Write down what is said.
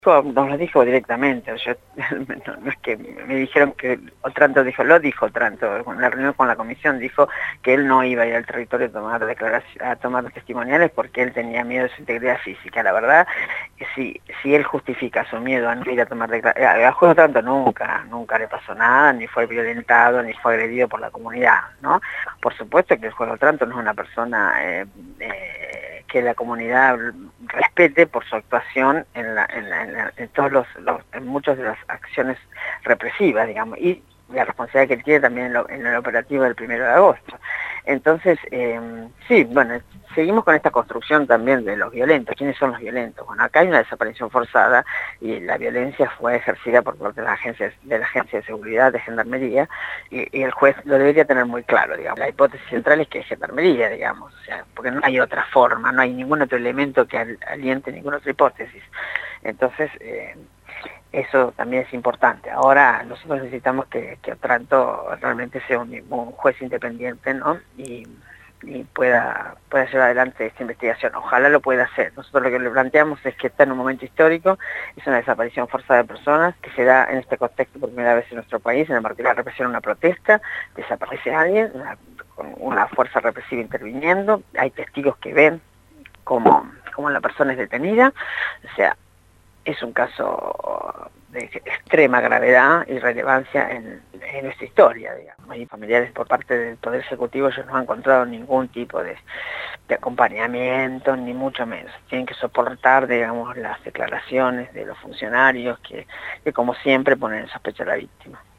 Nos lo dijo directamente, no es que me dijeron que Otranto dijo, lo dijo Otranto, en la reunión con la comisión dijo que él no iba a ir al territorio a tomar testimoniales porque él tenía miedo de su integridad física. La verdad, si él justifica su miedo a no ir a tomar declaraciones, al juez Otranto nunca le pasó nada, ni fue violentado, ni fue agredido por la comunidad, ¿no? Por supuesto que el juez Otranto no es una persona que la comunidad respete por su actuación en muchas de las acciones represivas, digamos, y la responsabilidad que él tiene también en el operativo del 1 de agosto. Entonces, sí, bueno, seguimos con esta construcción también de los violentos. ¿Quiénes son los violentos? Bueno, acá hay una desaparición forzada y la violencia fue ejercida por parte de la agencia de seguridad de Gendarmería y el juez lo debería tener muy claro, digamos. La hipótesis central es que es Gendarmería, digamos, o sea, porque no hay otra forma, no hay ningún otro elemento que aliente ninguna otra hipótesis. Entonces, eso también es importante. Ahora nosotros necesitamos que Otranto realmente sea un juez independiente, ¿no? Y pueda llevar adelante esta investigación. Ojalá lo pueda hacer. Nosotros lo que le planteamos es que está en un momento histórico, es una desaparición forzada de personas que se da en este contexto por primera vez en nuestro país, en el marco de la represión, una protesta, desaparece alguien, con una fuerza represiva interviniendo, hay testigos que ven cómo la persona es detenida, o sea, es un caso de extrema gravedad y relevancia en nuestra historia, digamos. Y familiares por parte del Poder Ejecutivo ellos no han encontrado ningún tipo de acompañamiento, ni mucho menos. Tienen que soportar, digamos, las declaraciones de los funcionarios que como siempre ponen en sospecha a la víctima.